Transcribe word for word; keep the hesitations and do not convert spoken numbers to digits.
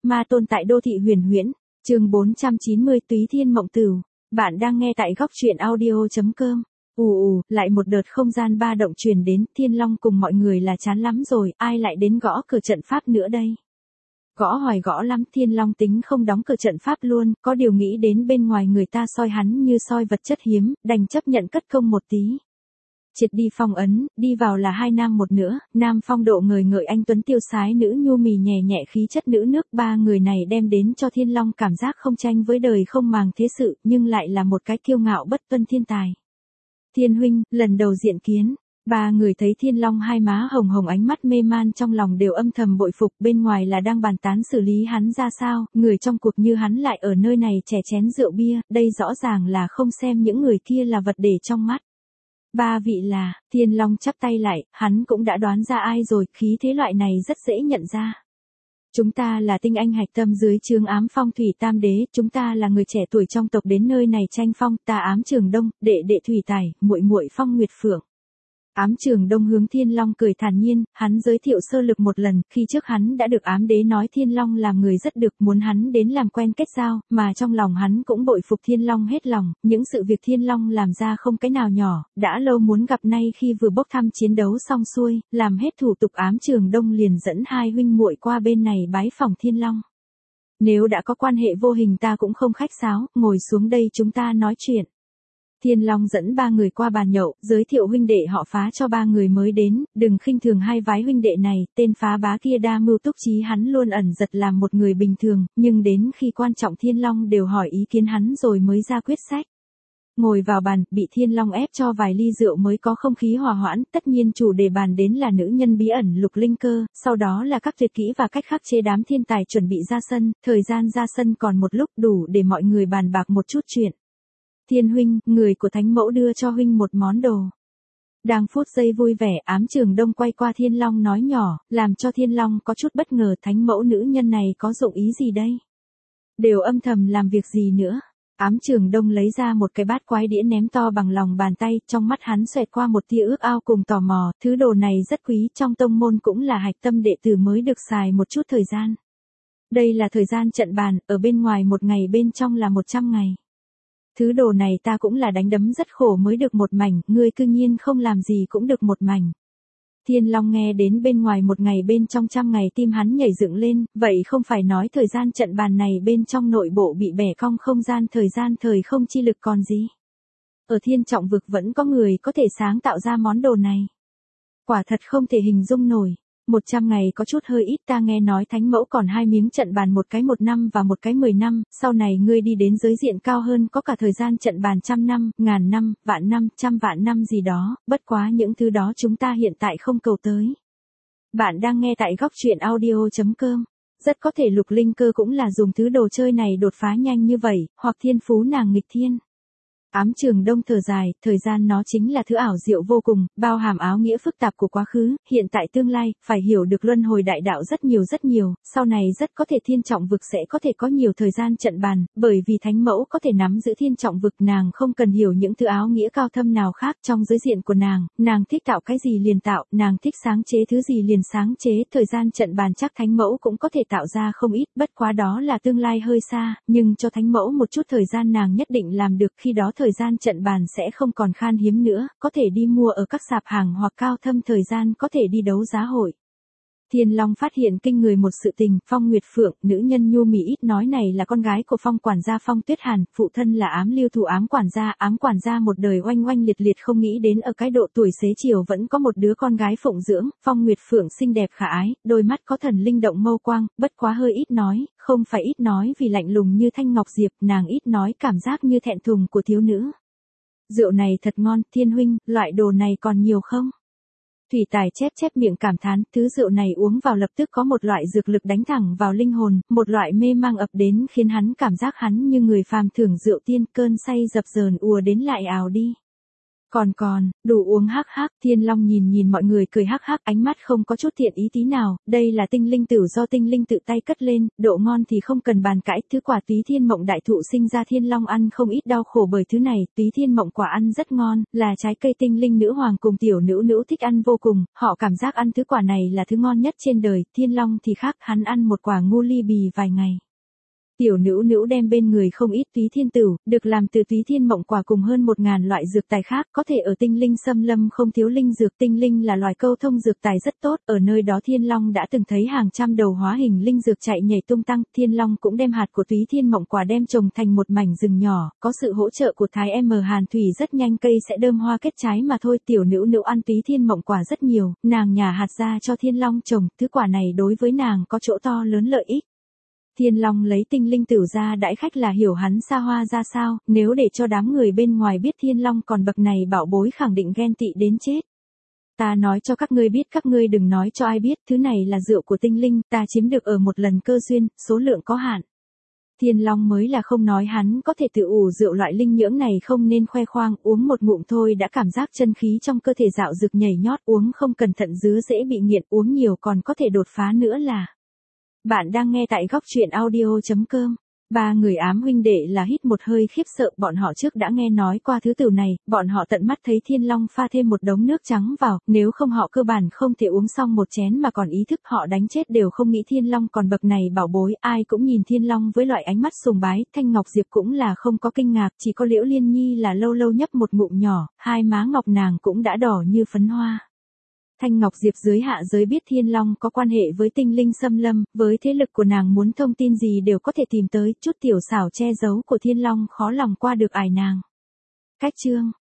Ma tôn tại đô thị huyền huyễn, chương bốn trăm chín mươi Túy Thiên Mộng Tửu. Bạn đang nghe tại góc truyện audio chấm com. Ù ù, lại một đợt không gian ba động truyền đến, Thiên Long cùng mọi người là chán lắm rồi, ai lại đến gõ cửa trận pháp nữa đây? Gõ hoài gõ lắm, Thiên Long tính không đóng cửa trận pháp luôn, có điều nghĩ đến bên ngoài người ta soi hắn như soi vật chất hiếm, đành chấp nhận cất công một tí. Triệt đi phong ấn, đi vào là hai nam một nữa, nam phong độ ngời ngợi anh tuấn tiêu sái, nữ nhu mì nhẹ nhẹ khí chất nữ nước, ba người này đem đến cho Thiên Long cảm giác không tranh với đời không màng thế sự, nhưng lại là một cái kiêu ngạo bất tuân thiên tài. Thiên huynh, lần đầu diện kiến. Ba người thấy Thiên Long hai má hồng hồng ánh mắt mê man trong lòng đều âm thầm bội phục, bên ngoài là đang bàn tán xử lý hắn ra sao, người trong cuộc như hắn lại ở nơi này chè chén rượu bia, đây rõ ràng là không xem những người kia là vật để trong mắt. Ba vị là, Thiên Long chắp tay lại, hắn cũng đã đoán ra ai rồi, khí thế loại này rất dễ nhận ra. Chúng ta là tinh anh hạch tâm dưới trướng Ám Phong Thủy Tam Đế, chúng ta là người trẻ tuổi trong tộc đến nơi này tranh phong, ta Ám Trường Đông, đệ đệ Thủy Tài, muội muội Phong Nguyệt Phượng. Ám Trường Đông hướng Thiên Long cười thản nhiên, hắn giới thiệu sơ lược một lần, khi trước hắn đã được Ám Đế nói Thiên Long làm người rất được, muốn hắn đến làm quen kết giao, mà trong lòng hắn cũng bội phục Thiên Long hết lòng, những sự việc Thiên Long làm ra không cái nào nhỏ, đã lâu muốn gặp, nay khi vừa bốc thăm chiến đấu xong xuôi, làm hết thủ tục Ám Trường Đông liền dẫn hai huynh muội qua bên này bái phỏng Thiên Long. Nếu đã có quan hệ vô hình ta cũng không khách sáo, ngồi xuống đây chúng ta nói chuyện. Thiên Long dẫn ba người qua bàn nhậu, giới thiệu huynh đệ họ Phá cho ba người mới đến, đừng khinh thường hai vái huynh đệ này, tên Phá bá kia đa mưu túc trí, hắn luôn ẩn giật làm một người bình thường, nhưng đến khi quan trọng Thiên Long đều hỏi ý kiến hắn rồi mới ra quyết sách. Ngồi vào bàn, bị Thiên Long ép cho vài ly rượu mới có không khí hòa hoãn, tất nhiên chủ đề bàn đến là nữ nhân bí ẩn Lục Linh Cơ, sau đó là các tuyệt kỹ và cách khắc chế đám thiên tài chuẩn bị ra sân, thời gian ra sân còn một lúc đủ để mọi người bàn bạc một chút chuyện. Thiên huynh, người của Thánh Mẫu đưa cho huynh một món đồ. Đang phút giây vui vẻ, Ám Trường Đông quay qua Thiên Long nói nhỏ, làm cho Thiên Long có chút bất ngờ, Thánh Mẫu nữ nhân này có dụng ý gì đây? Đều âm thầm làm việc gì nữa? Ám Trường Đông lấy ra một cái bát quái đĩa ném to bằng lòng bàn tay, trong mắt hắn xoẹt qua một tia ước ao cùng tò mò, thứ đồ này rất quý, trong tông môn cũng là hạch tâm đệ tử mới được xài một chút thời gian. Đây là thời gian trận bàn, ở bên ngoài một ngày bên trong là một trăm ngày. Thứ đồ này ta cũng là đánh đấm rất khổ mới được một mảnh, ngươi cư nhiên không làm gì cũng được một mảnh. Thiên Long nghe đến bên ngoài một ngày bên trong trăm ngày tim hắn nhảy dựng lên, vậy không phải nói thời gian trận bàn này bên trong nội bộ bị bẻ cong không gian thời gian thời không chi lực còn gì. Ở Thiên Trọng Vực vẫn có người có thể sáng tạo ra món đồ này. Quả thật không thể hình dung nổi. Một trăm ngày có chút hơi ít, ta nghe nói Thánh Mẫu còn hai miếng trận bàn, một cái một năm và một cái mười năm, sau này ngươi đi đến giới diện cao hơn có cả thời gian trận bàn trăm năm, ngàn năm, vạn năm, trăm vạn năm gì đó, bất quá những thứ đó chúng ta hiện tại không cầu tới. Bạn đang nghe tại góc truyện audio chấm com. Rất có thể Lục Linh Cơ cũng là dùng thứ đồ chơi này đột phá nhanh như vậy, hoặc thiên phú nàng nghịch thiên. Ám Trường Đông thở dài, thời gian nó chính là thứ ảo diệu vô cùng, bao hàm áo nghĩa phức tạp của quá khứ, hiện tại tương lai, phải hiểu được luân hồi đại đạo rất nhiều rất nhiều, sau này rất có thể Thiên Trọng Vực sẽ có thể có nhiều thời gian trận bàn, bởi vì Thánh Mẫu có thể nắm giữ Thiên Trọng Vực, nàng không cần hiểu những thứ áo nghĩa cao thâm nào khác trong giới diện của nàng, nàng thích tạo cái gì liền tạo, nàng thích sáng chế thứ gì liền sáng chế, thời gian trận bàn chắc Thánh Mẫu cũng có thể tạo ra không ít, bất quá đó là tương lai hơi xa, nhưng cho Thánh Mẫu một chút thời gian nàng nhất định làm được, khi đó thời gian trận bàn sẽ không còn khan hiếm nữa, có thể đi mua ở các sạp hàng hoặc cao thâm thời gian có thể đi đấu giá hội. Thiên Long phát hiện kinh người một sự tình, Phong Nguyệt Phượng, nữ nhân nhu mì ít nói này là con gái của Phong quản gia Phong Tuyết Hàn, phụ thân là Ám Lưu thủ Ám quản gia, Ám quản gia một đời oanh oanh liệt liệt không nghĩ đến ở cái độ tuổi xế chiều vẫn có một đứa con gái phụng dưỡng, Phong Nguyệt Phượng xinh đẹp khả ái, đôi mắt có thần linh động mâu quang, bất quá hơi ít nói, không phải ít nói vì lạnh lùng như thanh ngọc diệp, nàng ít nói cảm giác như thẹn thùng của thiếu nữ. Rượu này thật ngon, Thiên huynh, loại đồ này còn nhiều không? Thủy Tài chép chép miệng cảm thán, thứ rượu này uống vào lập tức có một loại dược lực đánh thẳng vào linh hồn, một loại mê mang ập đến khiến hắn cảm giác hắn như người phàm thưởng rượu tiên, cơn say dập dờn ùa đến lại ào đi. Còn còn, đủ uống hắc hắc, Thiên Long nhìn nhìn mọi người cười hắc hắc, ánh mắt không có chút thiện ý tí nào, đây là tinh linh tử do tinh linh tự tay cất lên, độ ngon thì không cần bàn cãi, thứ quả Túy Thiên Mộng đại thụ sinh ra Thiên Long ăn không ít đau khổ bởi thứ này, Túy Thiên Mộng quả ăn rất ngon, là trái cây tinh linh nữ hoàng cùng tiểu nữ nữ thích ăn vô cùng, họ cảm giác ăn thứ quả này là thứ ngon nhất trên đời, Thiên Long thì khác, hắn ăn một quả ngu ly bì vài ngày. Tiểu nữ nữ đem bên người không ít Túy Thiên Tửu, được làm từ Túy Thiên Mộng quả cùng hơn một ngàn loại dược tài khác, có thể ở tinh linh xâm lâm không thiếu linh dược, tinh linh là loài câu thông dược tài rất tốt, ở nơi đó Thiên Long đã từng thấy hàng trăm đầu hóa hình linh dược chạy nhảy tung tăng, Thiên Long cũng đem hạt của Túy Thiên Mộng quả đem trồng thành một mảnh rừng nhỏ, có sự hỗ trợ của Thái M Hàn Thủy rất nhanh cây sẽ đơm hoa kết trái mà thôi, tiểu nữ nữ ăn Túy Thiên Mộng quả rất nhiều, nàng nhả hạt ra cho Thiên Long trồng, thứ quả này đối với nàng có chỗ to lớn lợi ích. Thiên Long lấy tinh linh tử ra đãi khách là hiểu hắn xa hoa ra sao, nếu để cho đám người bên ngoài biết Thiên Long còn bậc này bảo bối khẳng định ghen tị đến chết. Ta nói cho các ngươi biết, các ngươi đừng nói cho ai biết, thứ này là rượu của tinh linh, ta chiếm được ở một lần cơ duyên, số lượng có hạn. Thiên Long mới là không nói hắn có thể tự ủ rượu loại linh nhưỡng này không nên khoe khoang, uống một ngụm thôi đã cảm giác chân khí trong cơ thể dạo dực nhảy nhót, uống không cẩn thận dứa dễ bị nghiện, uống nhiều còn có thể đột phá nữa là. Bạn đang nghe tại góc truyện audio.com. Ba người ám huynh đệ là hít một hơi khiếp sợ, bọn họ trước đã nghe nói qua thứ tử này, bọn họ tận mắt thấy Thiên Long pha thêm một đống nước trắng vào, nếu không họ cơ bản không thể uống xong một chén mà còn ý thức, họ đánh chết đều không nghĩ Thiên Long còn bậc này bảo bối, ai cũng nhìn Thiên Long với loại ánh mắt sùng bái, Thanh Ngọc Diệp cũng là không có kinh ngạc, chỉ có Liễu Liên Nhi là lâu lâu nhấp một ngụm nhỏ, hai má ngọc nàng cũng đã đỏ như phấn hoa. Thanh Ngọc Diệp dưới hạ giới biết Thiên Long có quan hệ với tinh linh xâm lâm, với thế lực của nàng muốn thông tin gì đều có thể tìm tới, chút tiểu xảo che giấu của Thiên Long khó lòng qua được ải nàng. Cách chương